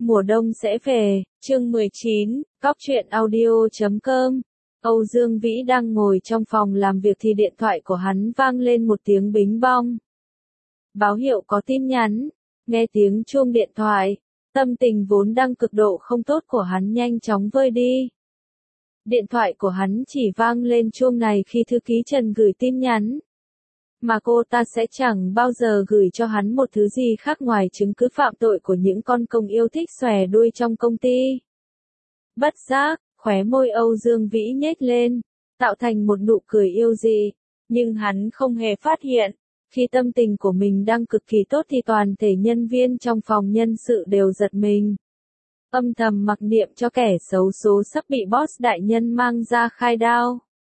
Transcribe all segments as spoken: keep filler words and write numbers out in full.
Mùa đông sẽ về, chương mười chín, cóc truyện audio chấm com. Âu Dương Vĩ đang ngồi trong phòng làm việc thì điện thoại của hắn vang lên một tiếng bính bong. Báo hiệu có tin nhắn, nghe tiếng chuông điện thoại, tâm tình vốn đang cực độ không tốt của hắn nhanh chóng vơi đi. Điện thoại của hắn chỉ vang lên chuông này khi thư ký Trần gửi tin nhắn. Mà cô ta sẽ chẳng bao giờ gửi cho hắn một thứ gì khác ngoài chứng cứ phạm tội của những con công yêu thích xòe đuôi trong công ty. Bất giác, khóe môi Âu Dương Vĩ nhếch lên, tạo thành một nụ cười yêu dị, nhưng hắn không hề phát hiện, khi tâm tình của mình đang cực kỳ tốt thì toàn thể nhân viên trong phòng nhân sự đều giật mình. Âm thầm mặc niệm cho kẻ xấu số sắp bị boss đại nhân mang ra khai đao.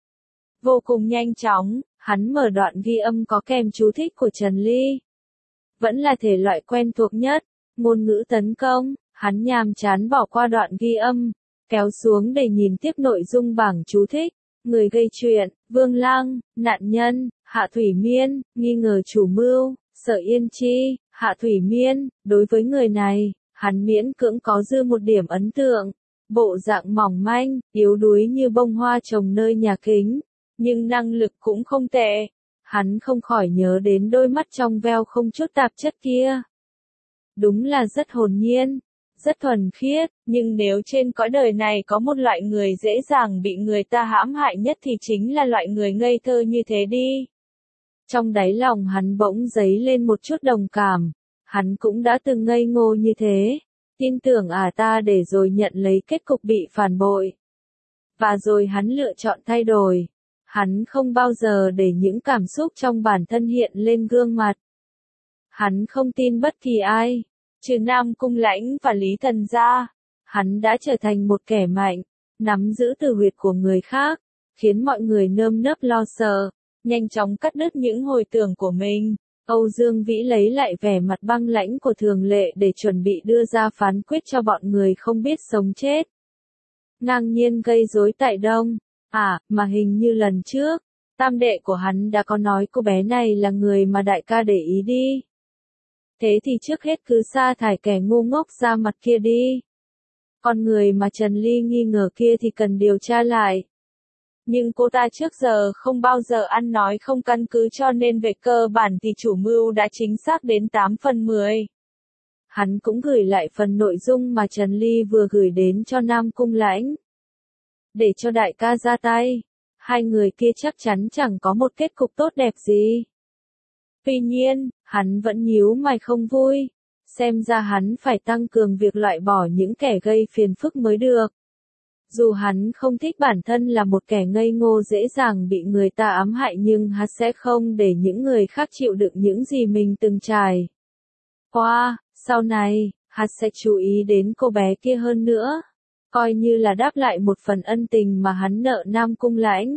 Vô cùng nhanh chóng, hắn mở đoạn ghi âm có kèm chú thích của Trần Ly. Vẫn là thể loại quen thuộc nhất, ngôn ngữ tấn công, hắn nhàm chán bỏ qua đoạn ghi âm, kéo xuống để nhìn tiếp nội dung bảng chú thích. Người gây chuyện, Vương Lăng, nạn nhân, Hạ Thủy Miên, nghi ngờ chủ mưu, Sở Yên Chi, Hạ Thủy Miên. Đối với người này, hắn miễn cưỡng có dư một điểm ấn tượng. Bộ dạng mỏng manh, yếu đuối như bông hoa trồng nơi nhà kính. Nhưng năng lực cũng không tệ. Hắn không khỏi nhớ đến đôi mắt trong veo không chút tạp chất kia. Đúng là rất hồn nhiên, rất thuần khiết, nhưng nếu trên cõi đời này có một loại người dễ dàng bị người ta hãm hại nhất thì chính là loại người ngây thơ như thế đi. Trong đáy lòng hắn bỗng dấy lên một chút đồng cảm, hắn cũng đã từng ngây ngô như thế, tin tưởng à ta để rồi nhận lấy kết cục bị phản bội. Và rồi hắn lựa chọn thay đổi. Hắn không bao giờ để những cảm xúc trong bản thân hiện lên gương mặt. Hắn không tin bất kỳ ai, trừ Nam Cung Lãnh và Lý Thần gia. Hắn đã trở thành một kẻ mạnh, nắm giữ tử huyệt của người khác, khiến mọi người nơm nớp lo sợ, nhanh chóng cắt đứt những hồi tưởng của mình. Âu Dương Vĩ lấy lại vẻ mặt băng lãnh của thường lệ để chuẩn bị đưa ra phán quyết cho bọn người không biết sống chết. Ngang nhiên gây rối tại Đông. À, mà hình như lần trước, tam đệ của hắn đã có nói cô bé này là người mà đại ca để ý đi. Thế thì trước hết cứ sa thải kẻ ngu ngốc ra mặt kia đi. Con người mà Trần Ly nghi ngờ kia thì cần điều tra lại. Nhưng cô ta trước giờ không bao giờ ăn nói không căn cứ cho nên về cơ bản thì chủ mưu đã chính xác đến tám phần mười. Hắn cũng gửi lại phần nội dung mà Trần Ly vừa gửi đến cho Nam Cung Lãnh. Để cho đại ca ra tay, hai người kia chắc chắn chẳng có một kết cục tốt đẹp gì. Tuy nhiên, hắn vẫn nhíu mày không vui, xem ra hắn phải tăng cường việc loại bỏ những kẻ gây phiền phức mới được. Dù hắn không thích bản thân là một kẻ ngây ngô dễ dàng bị người ta ám hại nhưng hắn sẽ không để những người khác chịu đựng những gì mình từng trải qua. Sau này, hắn sẽ chú ý đến cô bé kia hơn nữa. Coi như là đáp lại một phần ân tình mà hắn nợ Nam Cung Lãnh.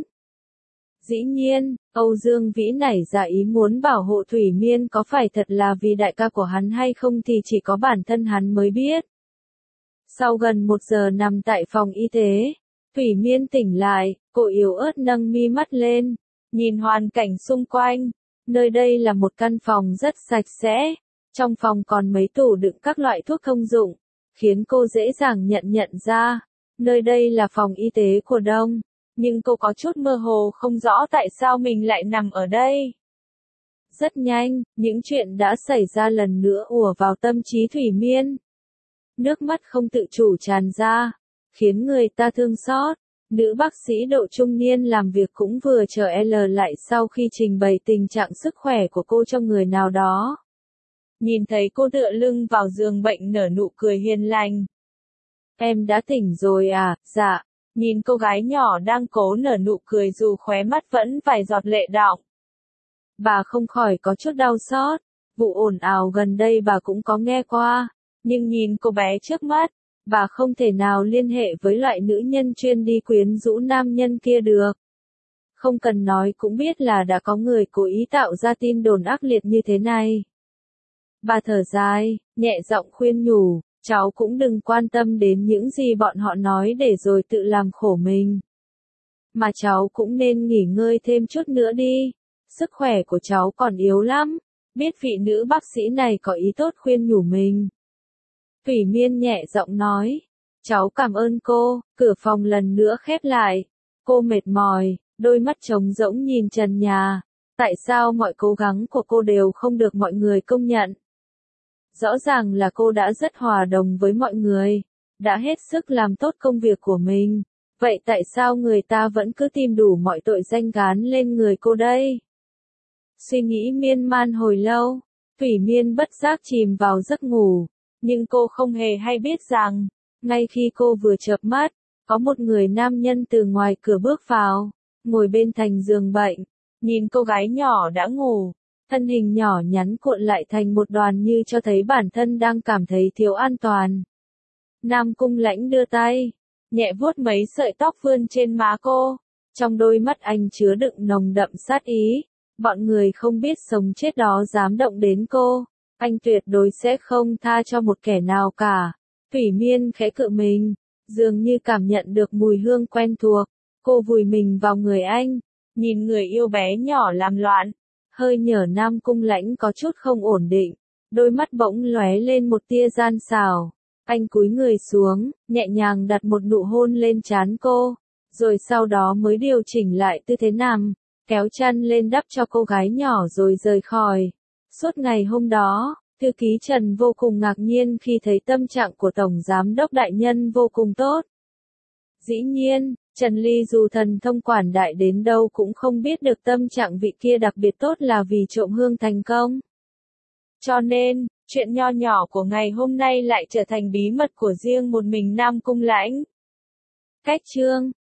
Dĩ nhiên, Âu Dương Vĩ nảy ra ý muốn bảo hộ Thủy Miên có phải thật là vì đại ca của hắn hay không thì chỉ có bản thân hắn mới biết. Sau gần một giờ nằm tại phòng y tế, Thủy Miên tỉnh lại, cô yếu ớt nâng mi mắt lên, nhìn hoàn cảnh xung quanh. Nơi đây là một căn phòng rất sạch sẽ, trong phòng còn mấy tủ đựng các loại thuốc thông dụng, khiến cô dễ dàng nhận nhận ra, nơi đây là phòng y tế của Đông, nhưng cô có chút mơ hồ không rõ tại sao mình lại nằm ở đây. Rất nhanh, những chuyện đã xảy ra lần nữa ùa vào tâm trí Thủy Miên. Nước mắt không tự chủ tràn ra, khiến người ta thương xót. Nữ bác sĩ độ trung niên làm việc cũng vừa chờ L lại sau khi trình bày tình trạng sức khỏe của cô cho người nào đó. Nhìn thấy cô tựa lưng vào giường bệnh nở nụ cười hiền lành. Em đã tỉnh rồi à, dạ. Nhìn cô gái nhỏ đang cố nở nụ cười dù khóe mắt vẫn vài giọt lệ đọng. Bà không khỏi có chút đau xót, vụ ồn ào gần đây bà cũng có nghe qua, nhưng nhìn cô bé trước mắt, bà không thể nào liên hệ với loại nữ nhân chuyên đi quyến rũ nam nhân kia được. Không cần nói cũng biết là đã có người cố ý tạo ra tin đồn ác liệt như thế này. Bà thở dài, nhẹ giọng khuyên nhủ, cháu cũng đừng quan tâm đến những gì bọn họ nói để rồi tự làm khổ mình. Mà cháu cũng nên nghỉ ngơi thêm chút nữa đi, sức khỏe của cháu còn yếu lắm, biết vị nữ bác sĩ này có ý tốt khuyên nhủ mình. Thủy Miên nhẹ giọng nói. Cháu cảm ơn cô, cửa phòng lần nữa khép lại. Cô mệt mỏi, đôi mắt trống rỗng nhìn trần nhà. Tại sao mọi cố gắng của cô đều không được mọi người công nhận? Rõ ràng là cô đã rất hòa đồng với mọi người, đã hết sức làm tốt công việc của mình. Vậy tại sao người ta vẫn cứ tìm đủ mọi tội danh gán lên người cô đây? Suy nghĩ miên man hồi lâu, Thủy Miên bất giác chìm vào giấc ngủ. Nhưng cô không hề hay biết rằng, ngay khi cô vừa chợp mắt, có một người nam nhân từ ngoài cửa bước vào, ngồi bên thành giường bệnh, nhìn cô gái nhỏ đã ngủ, thân hình nhỏ nhắn cuộn lại thành một đoàn như cho thấy bản thân đang cảm thấy thiếu an toàn. Nam Cung Lãnh đưa tay, nhẹ vuốt mấy sợi tóc vươn trên má cô, trong đôi mắt anh chứa đựng nồng đậm sát ý. Bọn người không biết sống chết đó dám động đến cô, anh tuyệt đối sẽ không tha cho một kẻ nào cả. Thủy Miên khẽ cự mình, dường như cảm nhận được mùi hương quen thuộc, cô vùi mình vào người anh, nhìn người yêu bé nhỏ làm loạn, hơi nhở Nam Cung Lãnh có chút không ổn định, đôi mắt bỗng lóe lên một tia gian xảo. Anh cúi người xuống, nhẹ nhàng đặt một nụ hôn lên trán cô, rồi sau đó mới điều chỉnh lại tư thế nằm, kéo chăn lên đắp cho cô gái nhỏ rồi rời khỏi. Suốt ngày hôm đó, thư ký Trần vô cùng ngạc nhiên khi thấy tâm trạng của Tổng Giám đốc đại nhân vô cùng tốt. Dĩ nhiên, Trần Ly dù thần thông quảng đại đến đâu cũng không biết được tâm trạng vị kia đặc biệt tốt là vì trộm hương thành công. Cho nên, chuyện nho nhỏ của ngày hôm nay lại trở thành bí mật của riêng một mình Nam Cung Lãnh. Cách chương